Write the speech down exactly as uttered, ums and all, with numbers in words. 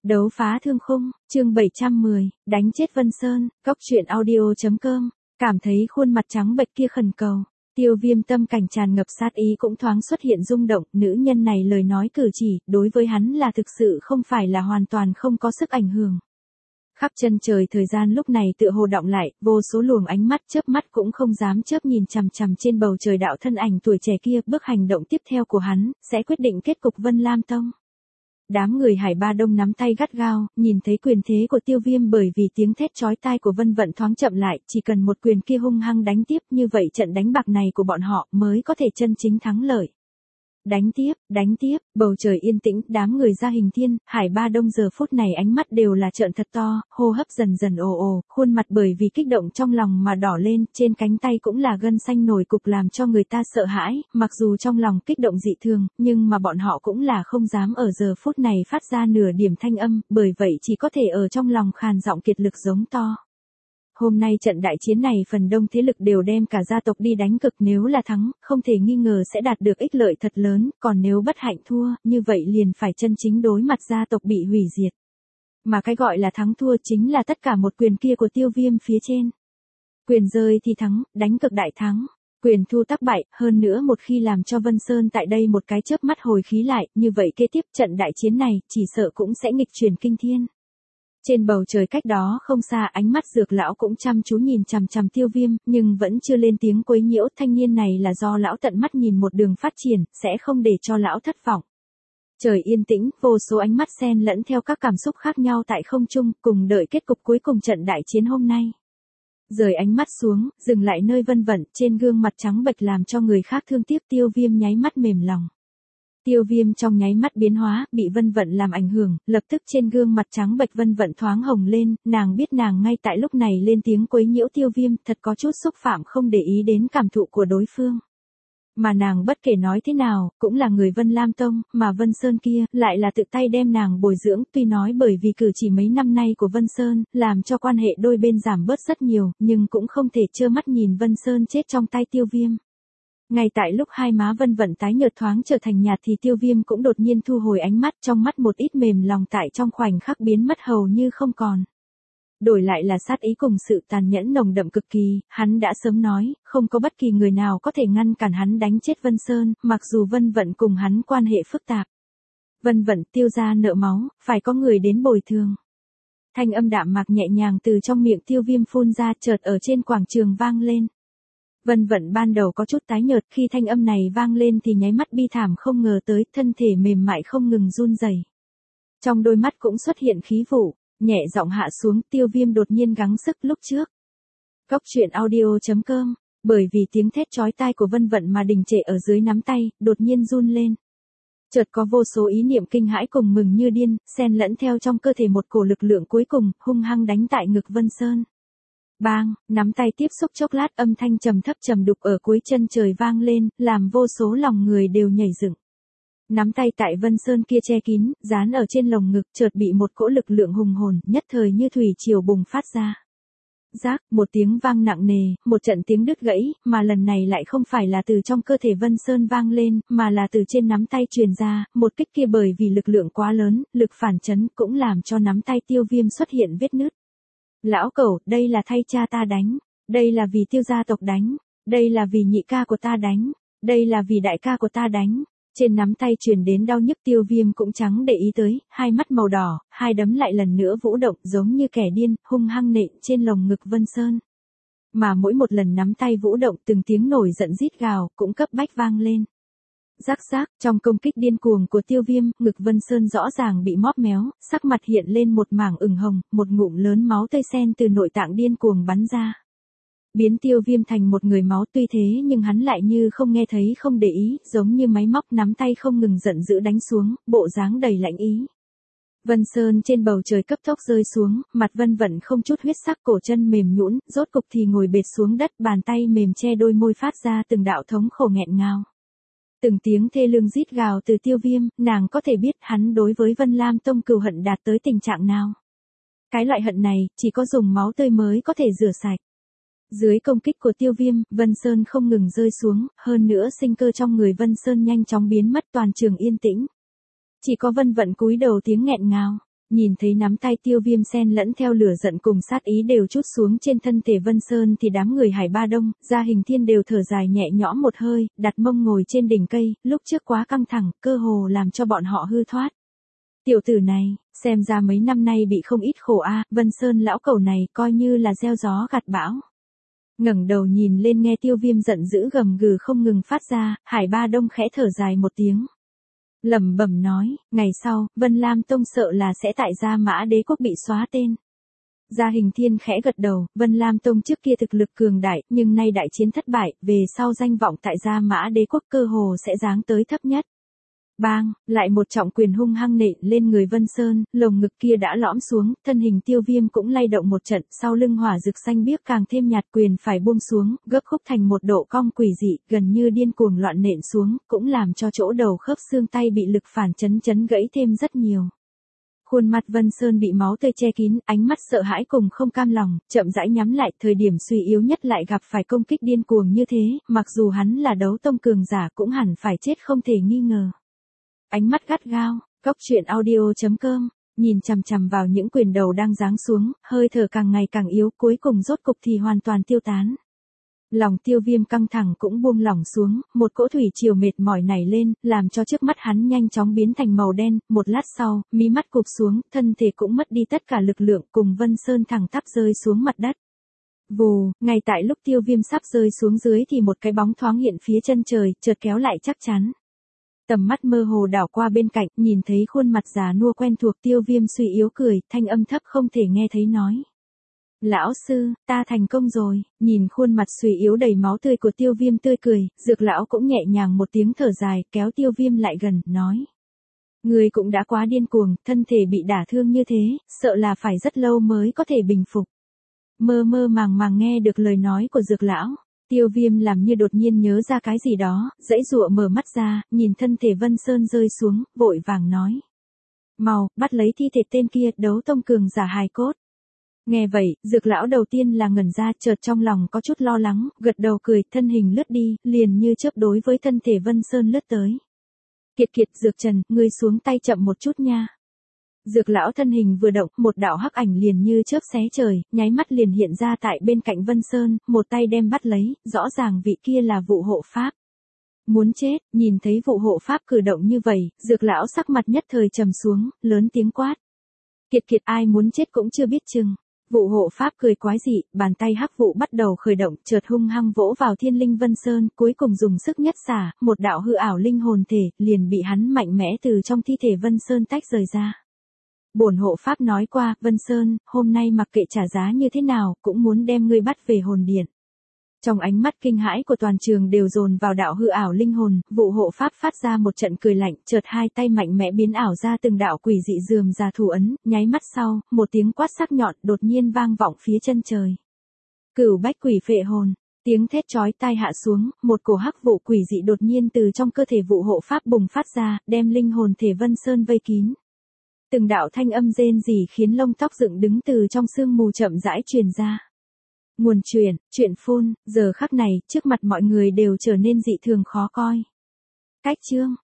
Đấu phá thương khung, chương bảy trăm mười, đánh chết Vân Sơn, góc truyện audio chấm com, cảm thấy khuôn mặt trắng bệch kia khẩn cầu. Tiêu Viêm tâm cảnh tràn ngập sát ý cũng thoáng xuất hiện rung động, nữ nhân này lời nói cử chỉ, đối với hắn là thực sự không phải là hoàn toàn không có sức ảnh hưởng. Khắp chân trời thời gian lúc này tựa hồ đọng lại, vô số luồng ánh mắt chớp mắt cũng không dám chớp nhìn chằm chằm trên bầu trời đạo thân ảnh tuổi trẻ kia, bước hành động tiếp theo của hắn, sẽ quyết định kết cục Vân Lam Tông. Đám người Hải Ba Đông nắm tay gắt gao, nhìn thấy quyền thế của Tiêu Viêm bởi vì tiếng thét chói tai của Vân Vận thoáng chậm lại, chỉ cần một quyền kia hung hăng đánh tiếp như vậy trận đánh bạc này của bọn họ mới có thể chân chính thắng lợi. Đánh tiếp, đánh tiếp, bầu trời yên tĩnh, đám người Gia Hình Thiên, Hải Ba Đông giờ phút này ánh mắt đều là trợn thật to, hô hấp dần dần ồ ồ, khuôn mặt bởi vì kích động trong lòng mà đỏ lên, trên cánh tay cũng là gân xanh nổi cục làm cho người ta sợ hãi, mặc dù trong lòng kích động dị thường, nhưng mà bọn họ cũng là không dám ở giờ phút này phát ra nửa điểm thanh âm, bởi vậy chỉ có thể ở trong lòng khàn giọng kiệt lực giống to. Hôm nay trận đại chiến này phần đông thế lực đều đem cả gia tộc đi đánh cực, nếu là thắng, không thể nghi ngờ sẽ đạt được ích lợi thật lớn, còn nếu bất hạnh thua, như vậy liền phải chân chính đối mặt gia tộc bị hủy diệt. Mà cái gọi là thắng thua chính là tất cả một quyền kia của Tiêu Viêm phía trên. Quyền rơi thì thắng, đánh cực đại thắng. Quyền thu tắc bại, hơn nữa một khi làm cho Vân Sơn tại đây một cái chớp mắt hồi khí lại, như vậy kế tiếp trận đại chiến này, chỉ sợ cũng sẽ nghịch chuyển kinh thiên. Trên bầu trời cách đó không xa, ánh mắt Dược lão cũng chăm chú nhìn chằm chằm Tiêu Viêm, nhưng vẫn chưa lên tiếng quấy nhiễu, thanh niên này là do lão tận mắt nhìn một đường phát triển, sẽ không để cho lão thất vọng. Trời yên tĩnh, vô số ánh mắt xen lẫn theo các cảm xúc khác nhau tại không trung, cùng đợi kết cục cuối cùng trận đại chiến hôm nay. Rời ánh mắt xuống, dừng lại nơi Vân Vận, trên gương mặt trắng bệch làm cho người khác thương tiếc. Tiêu Viêm nháy mắt mềm lòng. Tiêu Viêm trong nháy mắt biến hóa, bị Vân Vận làm ảnh hưởng, lập tức trên gương mặt trắng bệch Vân Vận thoáng hồng lên, nàng biết nàng ngay tại lúc này lên tiếng quấy nhiễu Tiêu Viêm, thật có chút xúc phạm không để ý đến cảm thụ của đối phương. Mà nàng bất kể nói thế nào, cũng là người Vân Lam Tông, mà Vân Sơn kia, lại là tự tay đem nàng bồi dưỡng, tuy nói bởi vì cử chỉ mấy năm nay của Vân Sơn, làm cho quan hệ đôi bên giảm bớt rất nhiều, nhưng cũng không thể trơ mắt nhìn Vân Sơn chết trong tay Tiêu Viêm. Ngay tại lúc hai má Vân Vận tái nhợt thoáng trở thành nhạt thì Tiêu Viêm cũng đột nhiên thu hồi ánh mắt, trong mắt một ít mềm lòng tại trong khoảnh khắc biến mất hầu như không còn. Đổi lại là sát ý cùng sự tàn nhẫn nồng đậm cực kỳ, hắn đã sớm nói, không có bất kỳ người nào có thể ngăn cản hắn đánh chết Vân Sơn, mặc dù Vân Vận cùng hắn quan hệ phức tạp. Vân Vận, Tiêu gia nợ máu, phải có người đến bồi thường. Thanh âm đạm mạc nhẹ nhàng từ trong miệng Tiêu Viêm phun ra, chợt ở trên quảng trường vang lên. Vân Vận ban đầu có chút tái nhợt, khi thanh âm này vang lên thì nháy mắt bi thảm không ngờ tới, thân thể mềm mại không ngừng run rẩy. Trong đôi mắt cũng xuất hiện khí vụ, nhẹ giọng hạ xuống. Tiêu Viêm đột nhiên gắng sức lúc trước. Góc truyện audio chấm com, bởi vì tiếng thét chói tai của Vân Vận mà đình trệ ở dưới nắm tay, đột nhiên run lên. Chợt có vô số ý niệm kinh hãi cùng mừng như điên, xen lẫn theo trong cơ thể một cổ lực lượng cuối cùng, hung hăng đánh tại ngực Vân Sơn. Bang, nắm tay tiếp xúc chốc lát, âm thanh trầm thấp trầm đục ở cuối chân trời vang lên, làm vô số lòng người đều nhảy dựng. Nắm tay tại Vân Sơn kia che kín, dán ở trên lồng ngực, chợt bị một cỗ lực lượng hùng hồn, nhất thời như thủy triều bùng phát ra. Rác, một tiếng vang nặng nề, một trận tiếng đứt gãy, mà lần này lại không phải là từ trong cơ thể Vân Sơn vang lên, mà là từ trên nắm tay truyền ra, một kích kia bởi vì lực lượng quá lớn, lực phản chấn cũng làm cho nắm tay Tiêu Viêm xuất hiện vết nứt. Lão cẩu, đây là thay cha ta đánh, đây là vì Tiêu gia tộc đánh, đây là vì nhị ca của ta đánh, đây là vì đại ca của ta đánh. Trên nắm tay truyền đến đau nhức, Tiêu Viêm cũng chẳng để ý tới, hai mắt màu đỏ, hai đấm lại lần nữa vũ động giống như kẻ điên, hung hăng nện trên lồng ngực Vân Sơn. Mà mỗi một lần nắm tay vũ động từng tiếng nổi giận rít gào, cũng cấp bách vang lên. Rắc rác, trong công kích điên cuồng của Tiêu Viêm, ngực Vân Sơn rõ ràng bị móp méo, sắc mặt hiện lên một mảng ửng hồng, một ngụm lớn máu tươi sen từ nội tạng điên cuồng bắn ra. Biến Tiêu Viêm thành một người máu, tuy thế nhưng hắn lại như không nghe thấy không để ý, giống như máy móc nắm tay không ngừng giận dữ đánh xuống, bộ dáng đầy lạnh ý. Vân Sơn trên bầu trời cấp tốc rơi xuống, mặt Vân Vận không chút huyết sắc, cổ chân mềm nhũn, rốt cục thì ngồi bệt xuống đất, bàn tay mềm che đôi môi phát ra từng đạo thống khổ nghẹn ngào. Từng tiếng thê lương rít gào từ Tiêu Viêm, nàng có thể biết hắn đối với Vân Lam Tông cừu hận đạt tới tình trạng nào. Cái loại hận này, chỉ có dùng máu tươi mới có thể rửa sạch. Dưới công kích của Tiêu Viêm, Vân Sơn không ngừng rơi xuống, hơn nữa sinh cơ trong người Vân Sơn nhanh chóng biến mất, toàn trường yên tĩnh. Chỉ có Vân Vận cúi đầu tiếng nghẹn ngào. Nhìn thấy nắm tay Tiêu Viêm xen lẫn theo lửa giận cùng sát ý đều trút xuống trên thân thể Vân Sơn thì đám người Hải Ba Đông, Gia Hình Thiên đều thở dài nhẹ nhõm một hơi, đặt mông ngồi trên đỉnh cây, lúc trước quá căng thẳng, cơ hồ làm cho bọn họ hư thoát. Tiểu tử này, xem ra mấy năm nay bị không ít khổ a, Vân Sơn lão cẩu này coi như là gieo gió gặt bão. Ngẩng đầu nhìn lên nghe Tiêu Viêm giận dữ gầm gừ không ngừng phát ra, Hải Ba Đông khẽ thở dài một tiếng. Lẩm bẩm nói, ngày sau, Vân Lam Tông sợ là sẽ tại Gia Mã Đế Quốc bị xóa tên. Gia Hình Thiên khẽ gật đầu, Vân Lam Tông trước kia thực lực cường đại, nhưng nay đại chiến thất bại, về sau danh vọng tại Gia Mã Đế Quốc cơ hồ sẽ giáng tới thấp nhất. Bang, lại một trọng quyền hung hăng nện lên người Vân Sơn, lồng ngực kia đã lõm xuống, thân hình Tiêu Viêm cũng lay động một trận, sau lưng hỏa rực xanh biếc càng thêm nhạt, quyền phải buông xuống, gấp khúc thành một độ cong quỷ dị, gần như điên cuồng loạn nện xuống, cũng làm cho chỗ đầu khớp xương tay bị lực phản chấn chấn gãy thêm rất nhiều. Khuôn mặt Vân Sơn bị máu tươi che kín, ánh mắt sợ hãi cùng không cam lòng, chậm rãi nhắm lại, thời điểm suy yếu nhất lại gặp phải công kích điên cuồng như thế, mặc dù hắn là đấu tông cường giả cũng hẳn phải chết không thể nghi ngờ. Ánh mắt gắt gao, Cốc Truyện Audio chấm com, nhìn chằm chằm vào những quyền đầu đang giáng xuống, hơi thở càng ngày càng yếu, cuối cùng rốt cục thì hoàn toàn tiêu tán. Lòng Tiêu Viêm căng thẳng cũng buông lỏng xuống, một cỗ thủy triều mệt mỏi nảy lên, làm cho trước mắt hắn nhanh chóng biến thành màu đen, một lát sau, mí mắt cụp xuống, thân thể cũng mất đi tất cả lực lượng, cùng Vân Sơn thẳng tắp rơi xuống mặt đất. Vù, ngay tại lúc Tiêu Viêm sắp rơi xuống dưới thì một cái bóng thoáng hiện phía chân trời, chợt kéo lại chắc chắn. Tầm mắt mơ hồ đảo qua bên cạnh, nhìn thấy khuôn mặt già nua quen thuộc, Tiêu Viêm suy yếu cười, thanh âm thấp không thể nghe thấy nói. Lão sư, ta thành công rồi, nhìn khuôn mặt suy yếu đầy máu tươi của Tiêu Viêm tươi cười, Dược lão cũng nhẹ nhàng một tiếng thở dài, kéo Tiêu Viêm lại gần, nói. Người cũng đã quá điên cuồng, thân thể bị đả thương như thế, sợ là phải rất lâu mới có thể bình phục. Mơ mơ màng màng nghe được lời nói của Dược lão. Tiêu Viêm làm như đột nhiên nhớ ra cái gì đó, dãy dụa mở mắt ra, nhìn thân thể Vân Sơn rơi xuống, vội vàng nói. Mau, bắt lấy thi thể tên kia, đấu tông cường giả hài cốt. Nghe vậy, Dược lão đầu tiên là ngẩn ra, chợt trong lòng có chút lo lắng, gật đầu cười, thân hình lướt đi, liền như chớp đối với thân thể Vân Sơn lướt tới. Kiệt kiệt, Dược Trần, ngươi xuống tay chậm một chút nha. Dược lão thân hình vừa động, một đạo hắc ảnh liền như chớp xé trời, nháy mắt liền hiện ra tại bên cạnh Vân Sơn, một tay đem bắt lấy, rõ ràng vị kia là vụ hộ pháp. Muốn chết, nhìn thấy vụ hộ pháp cử động như vậy, Dược lão sắc mặt nhất thời trầm xuống, lớn tiếng quát. Kiệt kiệt, ai muốn chết cũng chưa biết chừng. Vụ hộ pháp cười quái dị, bàn tay hắc vụ bắt đầu khởi động, chợt hung hăng vỗ vào Thiên Linh Vân Sơn, cuối cùng dùng sức nhất xả, một đạo hư ảo linh hồn thể, liền bị hắn mạnh mẽ từ trong thi thể Vân Sơn tách rời ra. Bổn hộ pháp nói qua, Vân Sơn, hôm nay mặc kệ trả giá như thế nào, cũng muốn đem ngươi bắt về hồn điện. Trong ánh mắt kinh hãi của toàn trường đều dồn vào đạo hư ảo linh hồn, vụ hộ pháp phát ra một trận cười lạnh, chợt hai tay mạnh mẽ biến ảo ra từng đạo quỷ dị rườm rà thủ ấn, nháy mắt sau, một tiếng quát sắc nhọn đột nhiên vang vọng phía chân trời. Cửu bách quỷ phệ hồn, tiếng thét chói tai hạ xuống, một cổ hắc vụ quỷ dị đột nhiên từ trong cơ thể vụ hộ pháp bùng phát ra, đem linh hồn thể Vân Sơn vây kín. Từng đạo thanh âm rên rỉ khiến lông tóc dựng đứng từ trong sương mù chậm rãi truyền ra. Nguồn truyền, truyện phun, giờ khắc này, trước mặt mọi người đều trở nên dị thường khó coi. Cách chương